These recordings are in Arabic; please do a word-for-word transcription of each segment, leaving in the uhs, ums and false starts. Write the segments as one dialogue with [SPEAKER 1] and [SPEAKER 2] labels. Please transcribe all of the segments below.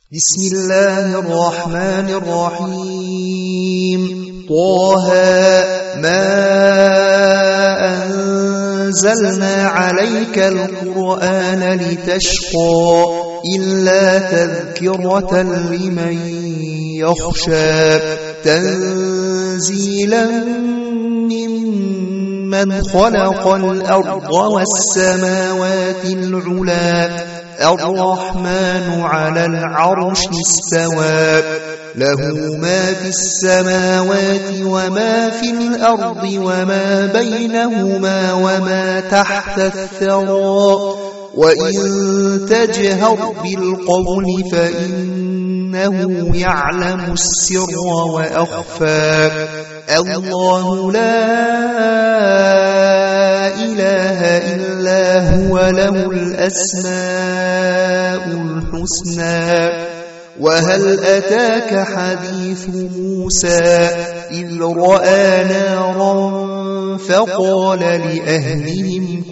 [SPEAKER 1] بسم الله الرحمن الرحيم. طه ما أنزلنا عليك القرآن لتشقى إلا تذكرة لمن يخشى تنزيلا ممن خلق الأرض والسماوات العلى الرحمن على العرش استوى له ما في السماوات وما في الأرض وما بينهما وما تحت الثرى وإن تجهر بالقول فإنه يعلم السر وأخفى الله لا إله إلا هو له الأسماء الحسنى. وهل أتاك حديث موسى إذ رأى نارا فقال لأهلهم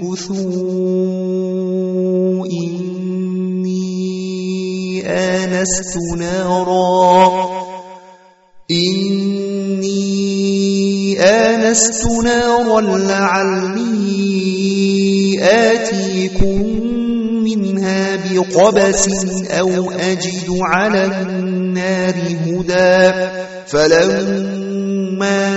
[SPEAKER 1] كثوا إني آنست نارا إني آنست نارا لعلي آتيكم منها بقبس أو أجد على النار هدى فلما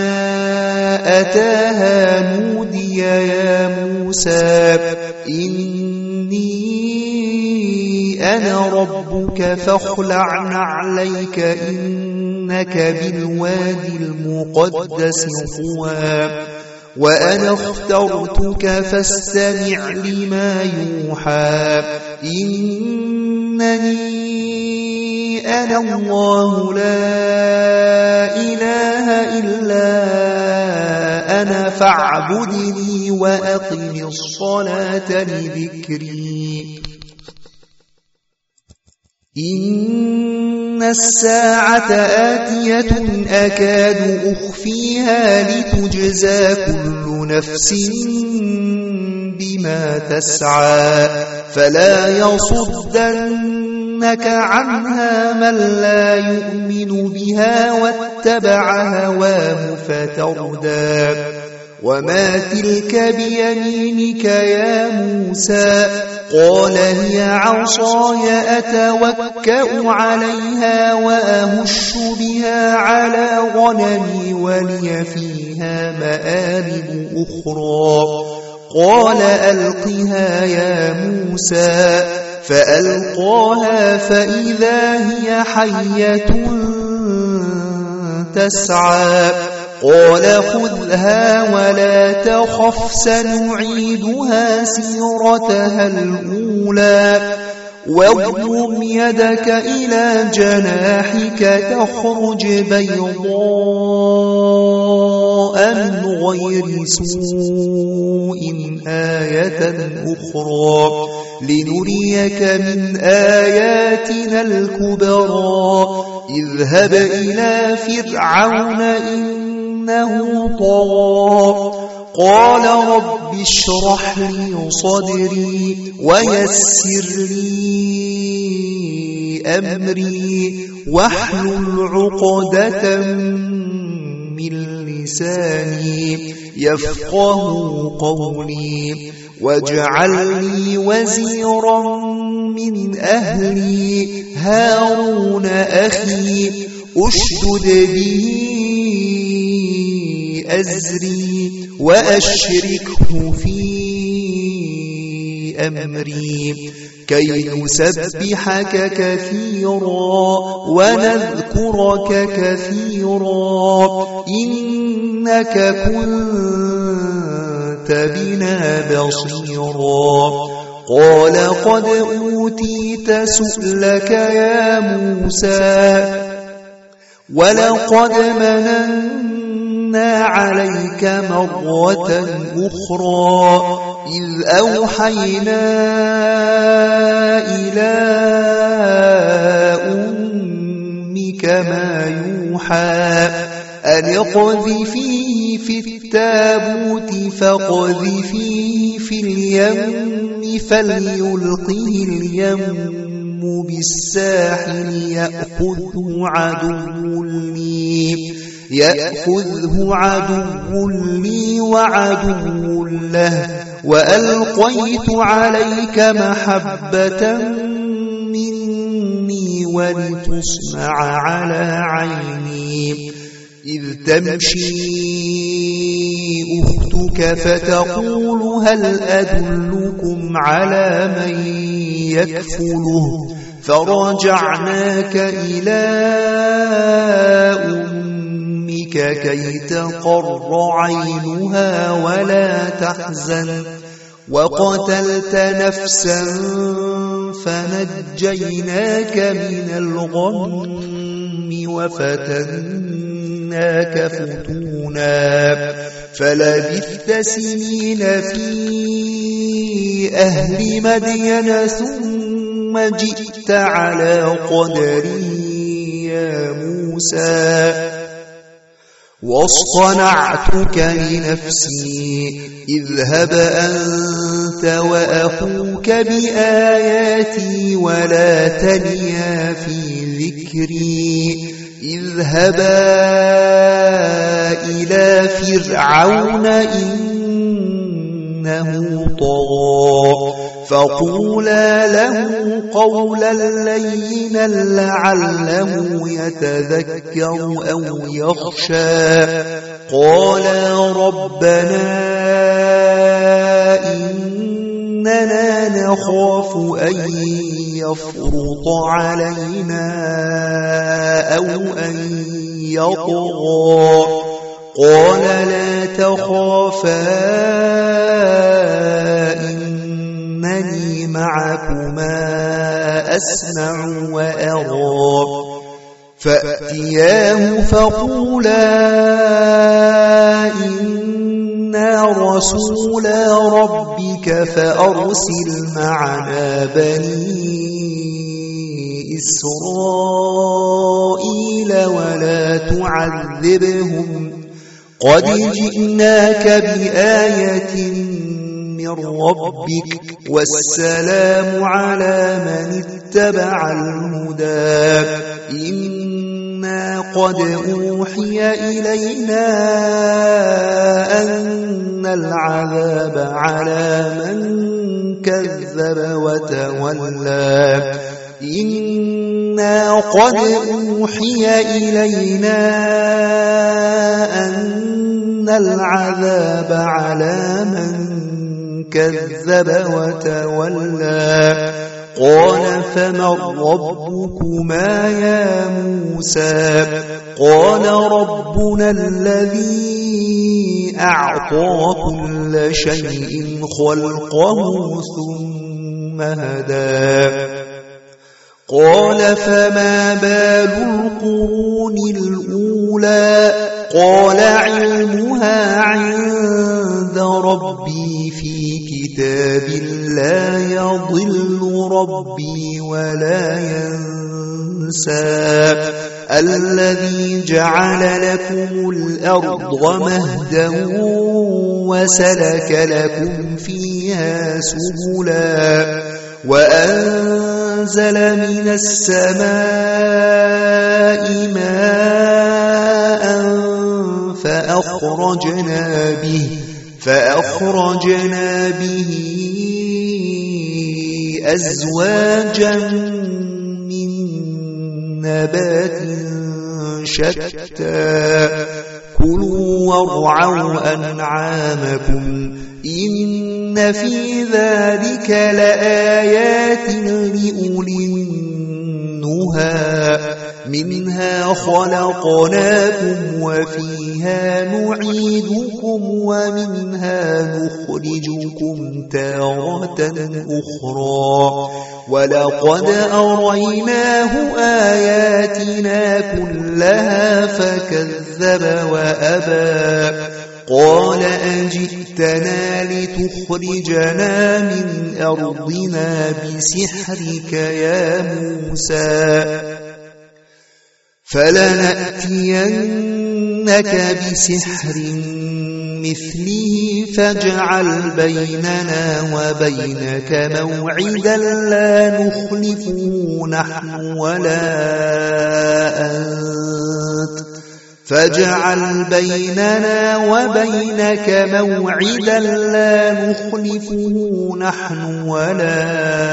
[SPEAKER 1] أتاها نودي يا موسى إني أنا ربك فاخلع نعليك إنك بالوادي المقدس طوى وأنا اخترتك فاستمع لما يوحى إنني أنا الله لا إله إلا أنا فاعبدني وأقم الصلاة لذكري إن الساعة آتية أكاد أخفيها لتجزى كل نفس بما تسعى فلا يصدنك عنها من لا يؤمن بها واتبع هواه فتردى وما تلك بيمينك يا موسى قال هي عصاي أتوكأ عليها وأهش بها على غنمي ولي فيها مآرب أخرى قال ألقها يا موسى فألقاها فإذا هي حية تسعى قال خذها ولا تخف سنعيدها سيرتها الأولى واضم يدك إلى جناحك تخرج بيضاء من غير سوء آية أخرى لنريك من آياتنا الكبرى اذهب إلى فرعون إنه طغى قال رب اشرح لي صدري ويسر لي أمري واحلل عقدة من لساني يفقه قولي واجعل لي وزيرا من أهلي هارون أخي أشدد به أزري وأشركه في أمري كي نسبحك كثيرا ونذكرك كثيرا إنك كنت بنا بصيرا قال قد أوتيت سؤلك يا موسى ولقد مننا عليك مرة أخرى إذ أوحينا إلى أمك ما يوحى أن اقذفيه في التابوت فاقذفيه في اليم فليلقه اليم بالساحل يأخذه عدو لي يأخذه عدو لي وعدو له وألقيت عليك محبة مني ولتصنع على عيني إذ تمشي أختك فتقول هل أدلكم على من يكفله فرجعناك إلى أمك كي تقر عينها ولا تحزن وقتلت نفسا فنجيناك من الغم وفتناك فتونا فلبثت سنين في أهل مدين ثم جئت على قدري يا موسى واصطنعتك لنفسي اذهب أنت وأخوك بآياتي ولا تنيا في ذكري اذهبا إلى فرعون إنه طغى فقولا له قولا لينا لعله يتذكر أو يخشى قالا ربنا إننا نخاف أن يفرط علينا أو أن يطغى قال لا تخافا إنني معكما أسمع وأرى فأتياه فقولا إنا رسولا ربك فأرسل معنا بني إسرائيل ولا تعذبهم قد جئناك بآية من ربك والسلام على من اتبع الهدى إنا قد أوحي إلينا أن العذاب على من كذب وتولى إنا قد أوحي إلينا أن العذاب على من كذب وتولى قال فمن ربكما يا موسى قال ربنا الذي أعطى كل شيء خلقه ثم هدى قال فما بال القرون الأولى قال علمها عند ربي في كتاب لا يضل ربي ولا ينسى الذي جعل لكم الأرض مهدا وسلك لكم فيها سبلا وأنزل من السماء ماء فأخرجنا به فأخرجنا به أزواجا من نبات شتى كلوا وارعوا أنعامكم إن في ذلك لآيات لأولي النهى منها خلقناكم وفيها نعيدكم ومنها نخرجكم تارة أخرى ولقد أريناه آياتنا كلها فكذب وأبى قال أجئتنا لتخرجنا من أرضنا بسحرك يا موسى فلنأتينك نأتينك بسحر مثله فاجعل بيننا وبينك موعدا لا نخلفه نحن ولا أنت فاجعل بيننا وبينك موعدا لا نخلفه نحن ولا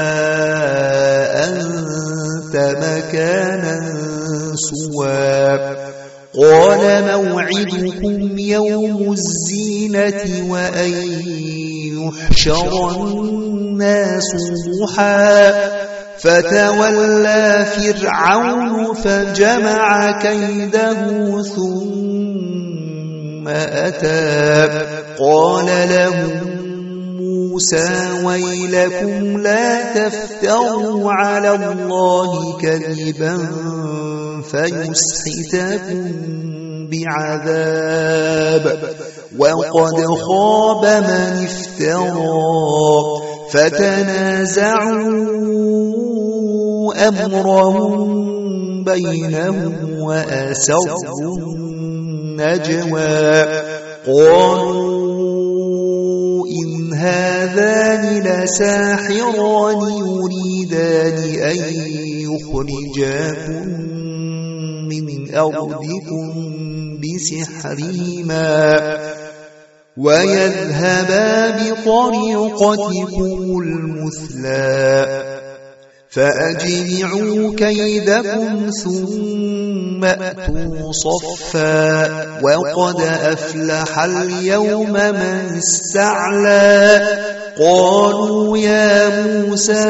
[SPEAKER 1] أنت مكانا سوى قال موعدكم يوم الزينة وأن يحشر الناس ضحى فتولى فرعون فجمع كيده ثم أتى قال لهم موسى ويلكم لا تفتروا على الله كذبا فيسحتكم بعذاب وقد خاب من افترى فتنازعوا أمرهم بينهم وأسروا النجوى قالوا إن هذان لساحران يريدان أن يخرجاكم من أرضكم بسحرهما ويذهبا بطريقتكم المثلى فأجمعوا كيدكم ثم أتوا صفا وقد أفلح اليوم من استعلى قالوا يا موسى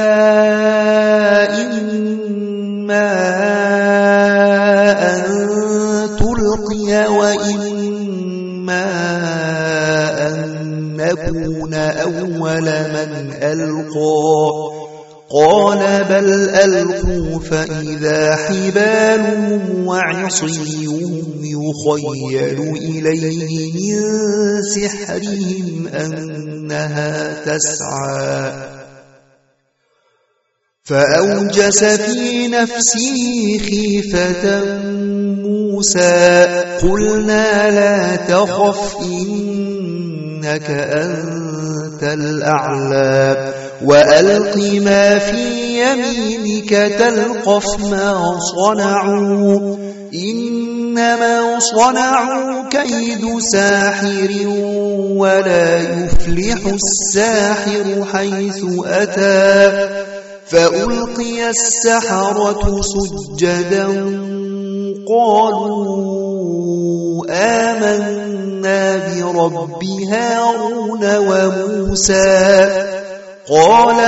[SPEAKER 1] إما أن تلقي وإما أن نكون أول من ألقى قال بل ألقوا فإذا حبالهم وعصيهم يخيل إليه من سحرهم أنها تسعى فأوجس في نفسه خيفة موسى قلنا لا تخف إنك أنت الأعلى وألق ما في يمينك تلقف ما صنعوا إنما صنعوا كيد ساحر ولا يفلح الساحر حيث أتى فألقي السحرة سجدا قالوا آمنا برب هارون وموسى قال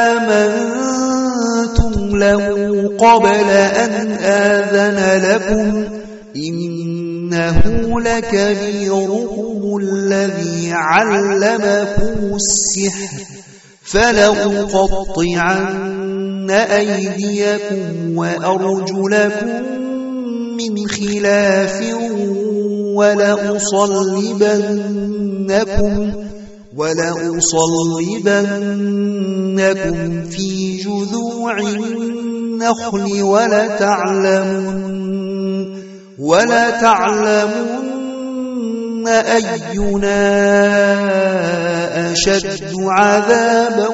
[SPEAKER 1] آمنتم له قبل أن آذن لكم إنه لكبيركم الذي علمكم السحر فلأقطعن أيديكم وأرجلكم من خلاف ولأصلبنكم ولأصلبنكم في جذوع النخل ولتعلمن ولتعلمن أينا أشد عذابا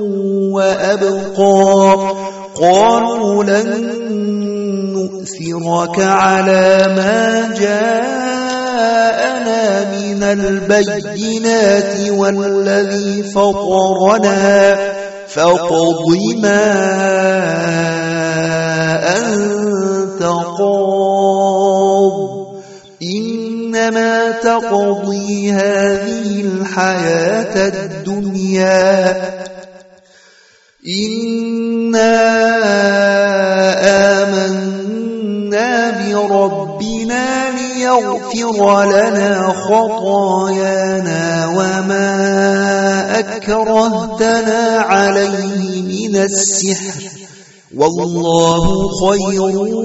[SPEAKER 1] وأبقى قالوا لن نؤثرك على ما جاءنا من البينات والذي فطرنا فاقض ما أنت قاض إنما تقضي هذه الحياة الدنيا إنا آمنا بربنا ليغفر لنا خطايانا وما أكرهتنا عليه من السحر والله خير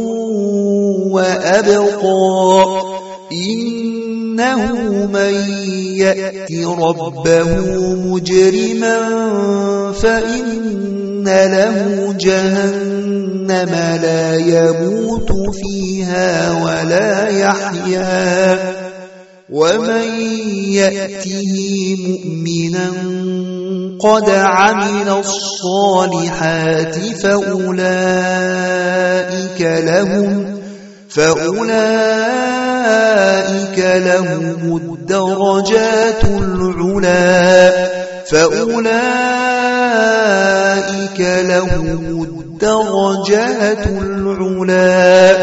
[SPEAKER 1] وأبقى إنه من يأت ربه مجرما فإن له جهنم لا يموت فيها ولا يحيا ومن يأته مؤمنا قد عمل الصالحات فأولئك لهم فأولئك لهم الدرجات العلا فأولئك لهم الدرجات العلا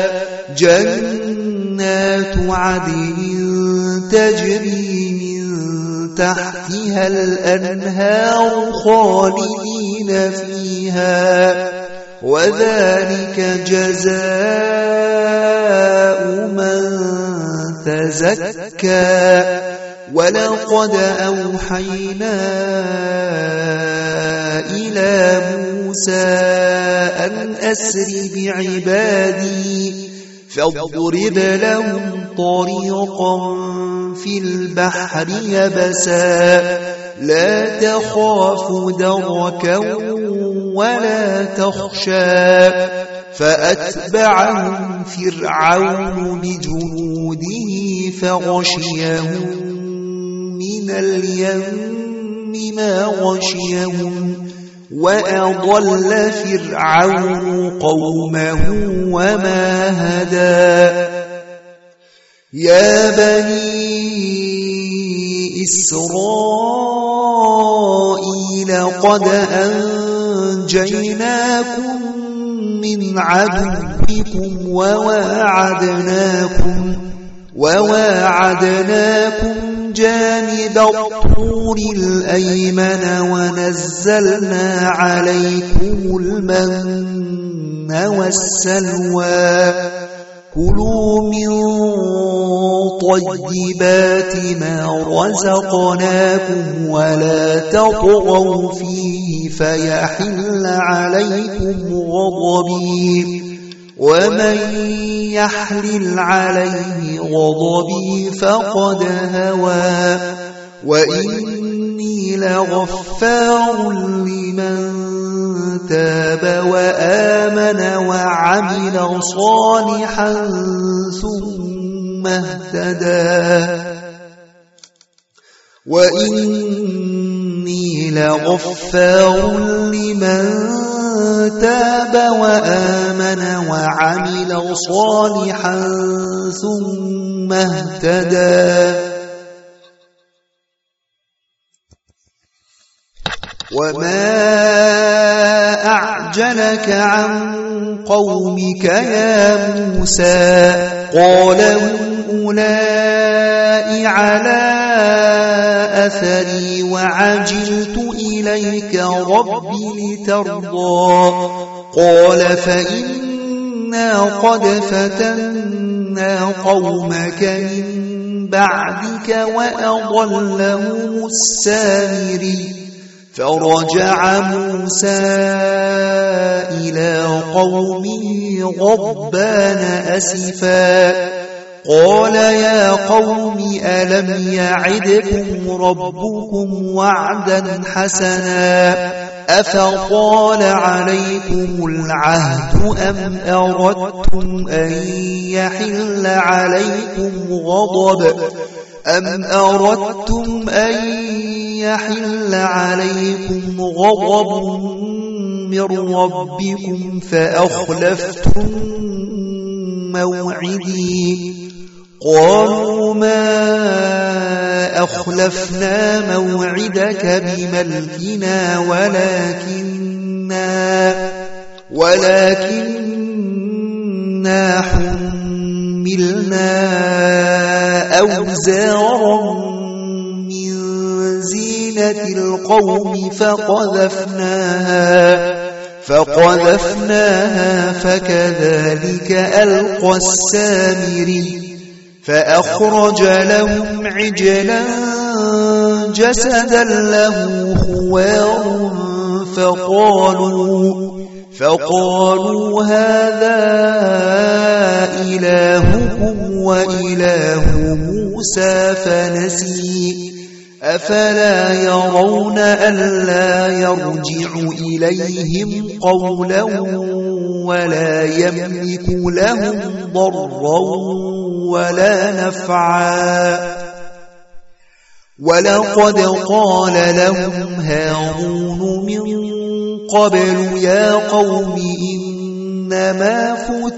[SPEAKER 1] جنات عدن تجري من تحتها الأنهار خالدين فيها وذلك جزاء من تزكى ولقد أوحينا إلى موسى أن أسر بعبادي فاضرب لهم طريقا في البحر يبسا لا تخاف دركا ولا تخشى فأتبعهم فرعون بجنوده فغشيهم من اليم ما غشيهم وأضل فرعون قومه وما هدى يا بني إسرائيل قد أنجيناكم من عدوكم وواعدناكم وواعدناكم جانب الطور الأيمن ونزلنا عليكم المن والسلوى كلوا من طيبات ما رزقناكم ولا تطغوا فيه فيحل عليكم غضبي ومن يحلل عليه غضبي فقد هوى وإني لغفار لمن تاب وآمن وعمل صالحا ثم اهتدى وإني لغفار لمن تاب وآمن وعمل صالحا ثم اهتدى وما أعجلك عن قومك يا موسى قال هم أولئك على أثري وعجلت إليك رب لترضى قال فإنا قد فتنا قومك من بعدك وأضلهم السامري فرجع موسى إلى قومه غضبان أسفا قال يا قوم ألم يعدكم ربكم وعدا حسنا أفطال عليكم العهد أم أردتم أن يحل عليكم غضب أم أردتم أن يحل عليكم غضب من ربكم فأخلفتم موعدي قالوا ما أخلفنا موعدك بملكنا ولكننا ولكننا حملنا أوزارا من زينة القوم فقذفناها فقذفناها فكذلك ألقى السامري فأخرج لهم عجلا جسدا له خوار فقالوا فقالوا هذا إلهكم وإله موسى فنسي أفلا يرون ألا يرجع إليهم قولا ولا يملك لهم ضرا ولا نفعا ولقد قال لهم هارون من قبل يا قوم إنما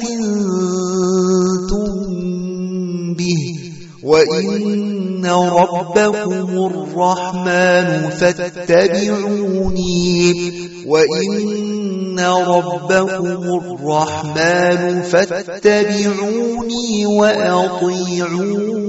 [SPEAKER 1] فتنتم به وإن ربكم الرحمن فاتبعوني وإن ربكم الرحمن فاتبعوني وأطيعوا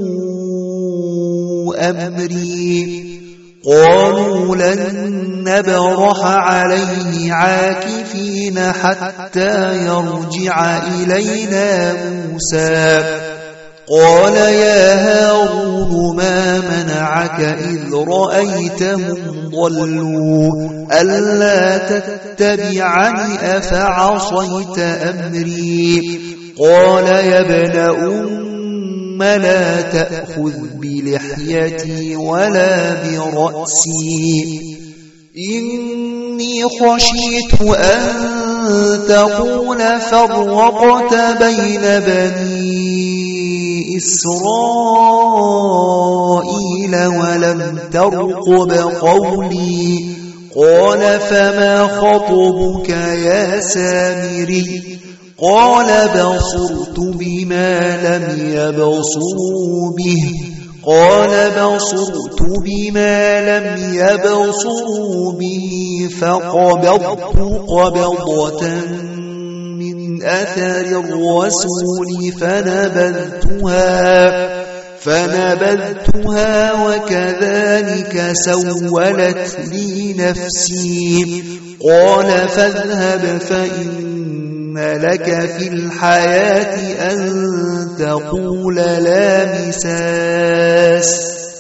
[SPEAKER 1] أمري قالوا لن نبرح عليه عاكفين حتى يرجع إلينا موسى قال يا هارون ما منعك إذ رأيتهم ضلوا ألا تتبعني أفعصيت أمري قال يا ابن أم لا تأخذ بلحيتي ولا برأسي إني خشيت أن تقول فرقت بين بني إسرائيل ولم ترقب قولي قال فما خطبك يا سامري قال بصرت بما لم يبصروا به قال بصرت بما لم يبصروا به فقبضت قبضة من أثر الرسول فنبذتها فنبذتها وكذلك سولت لي نفسي قال فاذهب فإن لك في الحياة أن تقول لا مساس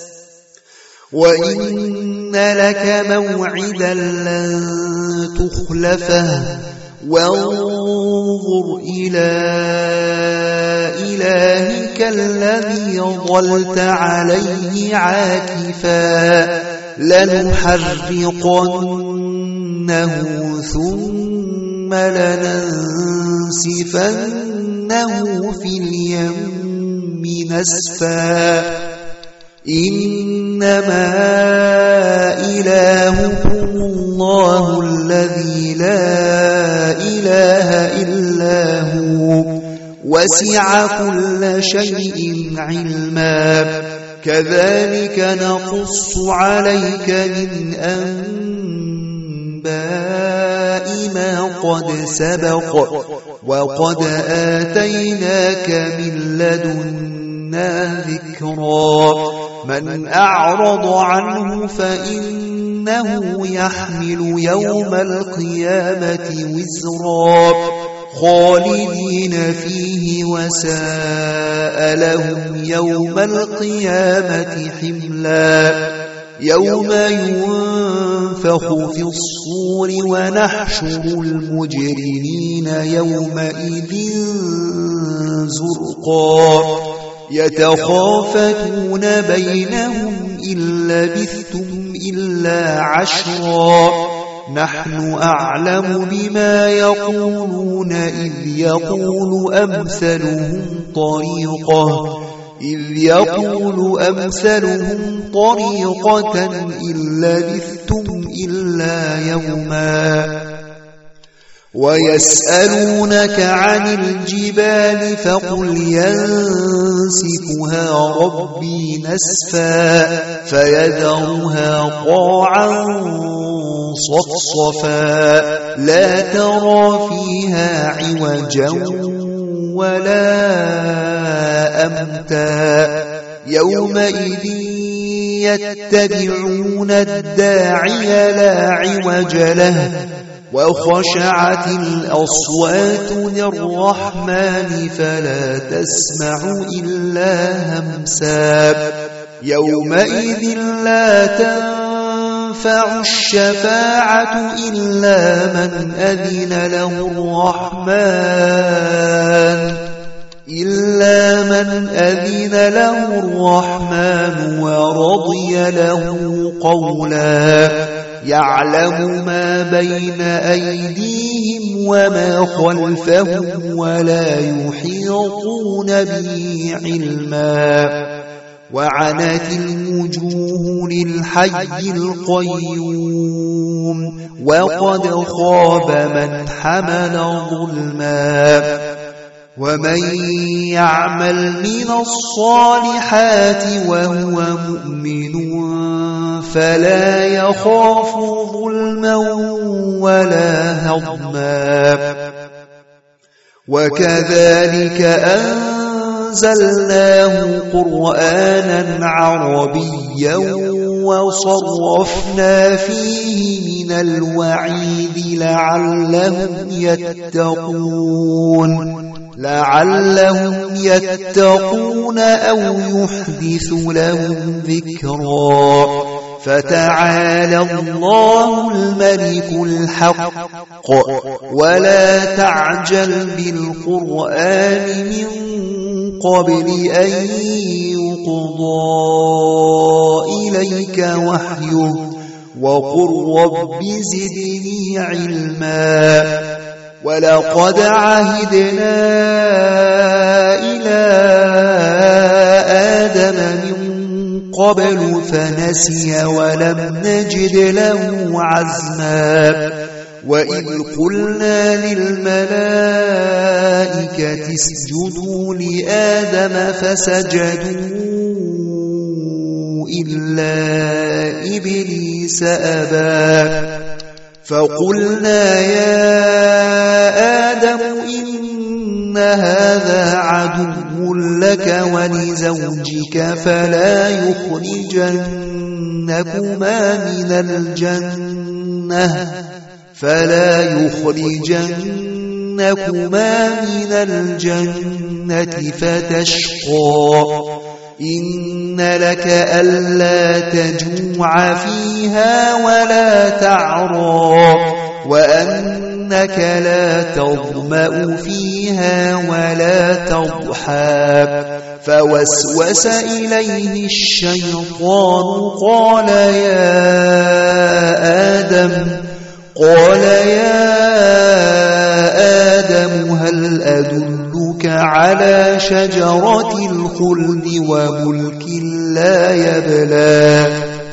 [SPEAKER 1] وإن لك موعدا لن تخلفه وانظر إلى إلهك الذي ظلت عليه عاكفا لنحرقنه ثم لننسفنه في اليم نسفا إنما إلهكم الله الذي لا إله إلا هو وسع كل شيء علما كذلك نقص عليك من أنباء ما قد سبق وقد آتيناك من لدنا ذكرا من أعرض عنه فإنه يحمل يوم القيامة وزرا خالدين فيه وساء لهم يوم القيامة حملا يوم ينفخ في الصور ونحشر المجرمين يومئذ زرقا يتخافتون بينهم إن لبثتم إلا عشرا نحن أعلم بما يقولون إذ يقول أمثلهم طريقة إذ يقول أمثلهم طريقة إن لبثتم إلا يوما ويسألونك عن الجبال فقل ينسفها ربي نسفا فيذرها قاعا صفصفا لا ترى فيها عوجا ولا أمتا يومئذ يتبعون الداعي لا عوج له وخشعت الأصوات للرحمن فلا تسمع إلا همسا يومئذ لا تنفع الشفاعة إلا من أذن له الرحمن إلا من أذن له الرحمن ورضي له قولا يعلم ما بين أيديهم وما خلفهم ولا يحيطون به علما وعنت الوجوه للحي القيوم وقد خاب من حمل ظلما ومن يعمل من الصالحات وهو مؤمن فلا يخاف ظلما ولا هضما وكذلك أنزلناه قرآنا عربيا وصرفنا فيه من الوعيد لعلهم يتقون لعلهم يتقون أو يحدث لهم ذكرا فتعالى الله الملك الحق ولا تعجل بالقرآن من قبل أن يقضى إليك وحيه وقل رب زدني علما ولقد عهدنا إلى آدم من قبل فنسي ولم نجد له عزما وإذ قلنا للملائكة اسجدوا لآدم فسجدوا إلا إبليس أبى فقلنا يا آدم إن هذا عدو لك ولزوجك فلا يخرجنكما من الجنة فلا يخرجنكما من الجنة فتشقى إن لك ألا تجوع فيها ولا تعرى وأنك لا تظمأ فيها ولا تضحى فوسوس إليه الشيطان قال يا آدم قال يا آدم هل أدلك على شجرة الخلد وملك لا يبلى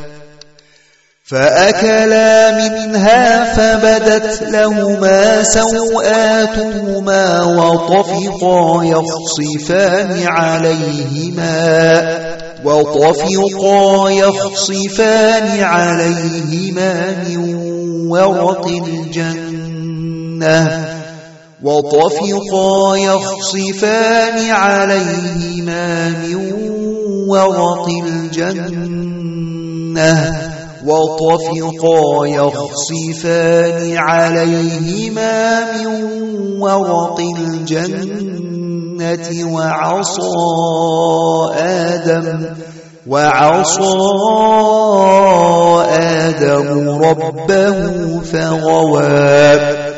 [SPEAKER 1] فأكلا منها فبدت لهما سوآتهما وطفقا يخصفان عليهما وطفقا يخصفان عليهما من ورق الجنة وطفقا يخصفان عليهما من ورق الجنة وطفقا يخصفان عليهما من ورق الجنة وعصى آدم وعصى آدم ربه فغوى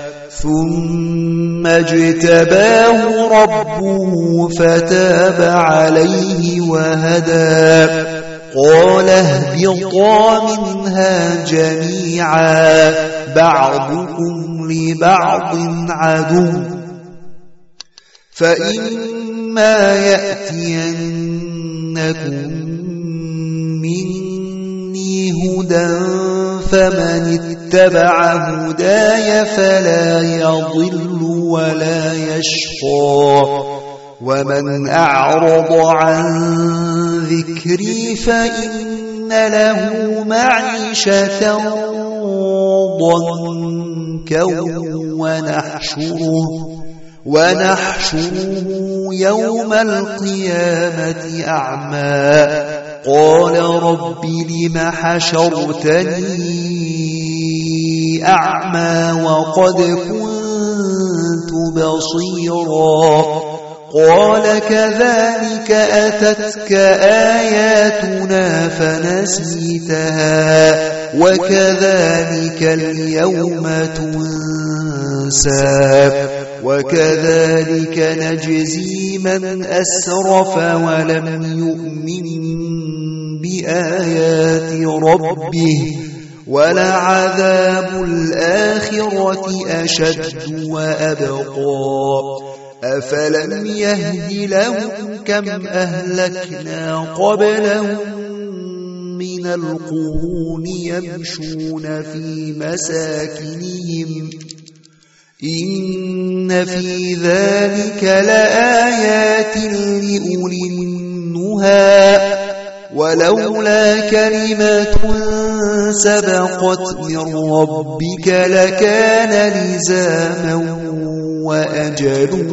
[SPEAKER 1] ثم اجتباه ربه فتاب عليه وهدى قال اهبطا منها جميعا بعضكم لبعض عدو فإما يأتينكم مني هدى فمن اتبع هداي فلا يضل ولا يشقى ومن أعرض عن ذكري فإن له معيشة ضنكا ونحشره ونحشره يوم القيامة أعمى قال رب لم حشرتني أعمى وقد كنت بصيرا قال كذلك أتتك آياتنا فنسيتها وكذلك اليوم تنسى وكذلك نجزي من أسرف ولم يؤمن بآيات ربه ولعذاب الآخرة أشد وأبقى أفلم يهد لهم كم أهلكنا قبلهم من القرون يمشون في مساكنهم إن في ذلك لآيات لأولي النهى ولولا كلمة سبقت من ربك لكان لزاما وأجل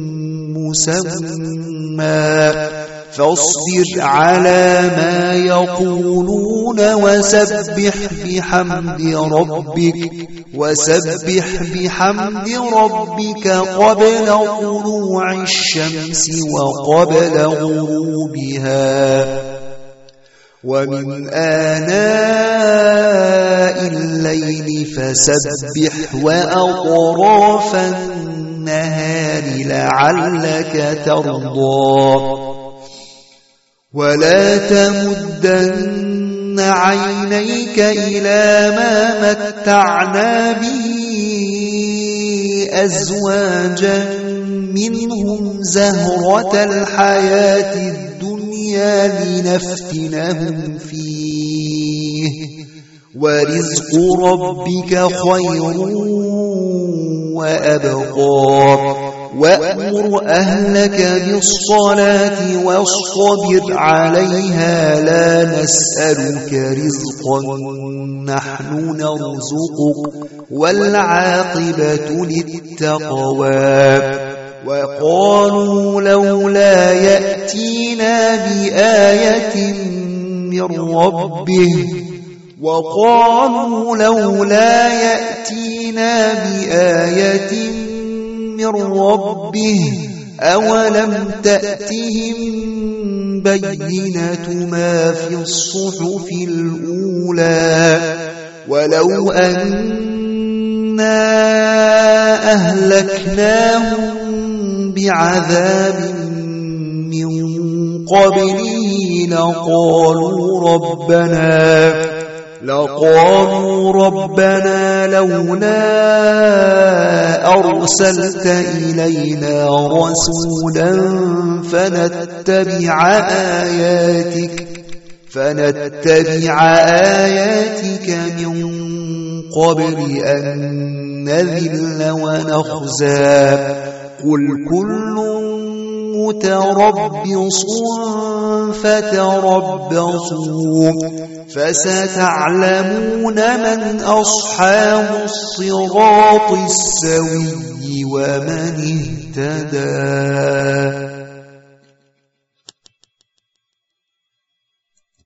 [SPEAKER 1] مسمى فاصبر على ما يقولون وسبح بحمد ربك وسبح بحمد ربك قبل طلوع الشمس وقبل غروبها ومن آناء الليل فسبح وأطراف النهار لعلك ترضى ولا تمدن عينيك إلى ما متعنا به أزواجا منهم زهرة الحياة الدنيا لنفتنهم فيه ورزق ربك خير وأبقى وأمر أهلك بالصلاة واصطبر عليها لا نسألك رزقا نحن نرزقك والعاقبة للتقوى وقالوا لولا يأتينا بآية من ربه وقالوا لولا يأتينا بآية من ربه أولم تأتهم بينة ما في الصحف الأولى ولو أنا أهلكناهم بعذاب من قبله لقالوا ربنا لقالوا ربنا لولا أرسلت إلينا رسولا فنتبع آياتك فنتبع آياتك من قبل أن نذل ونخزى قل كل متربص فتربصوا فستعلمون من أصحاب الصراط السوي ومن اهتدى.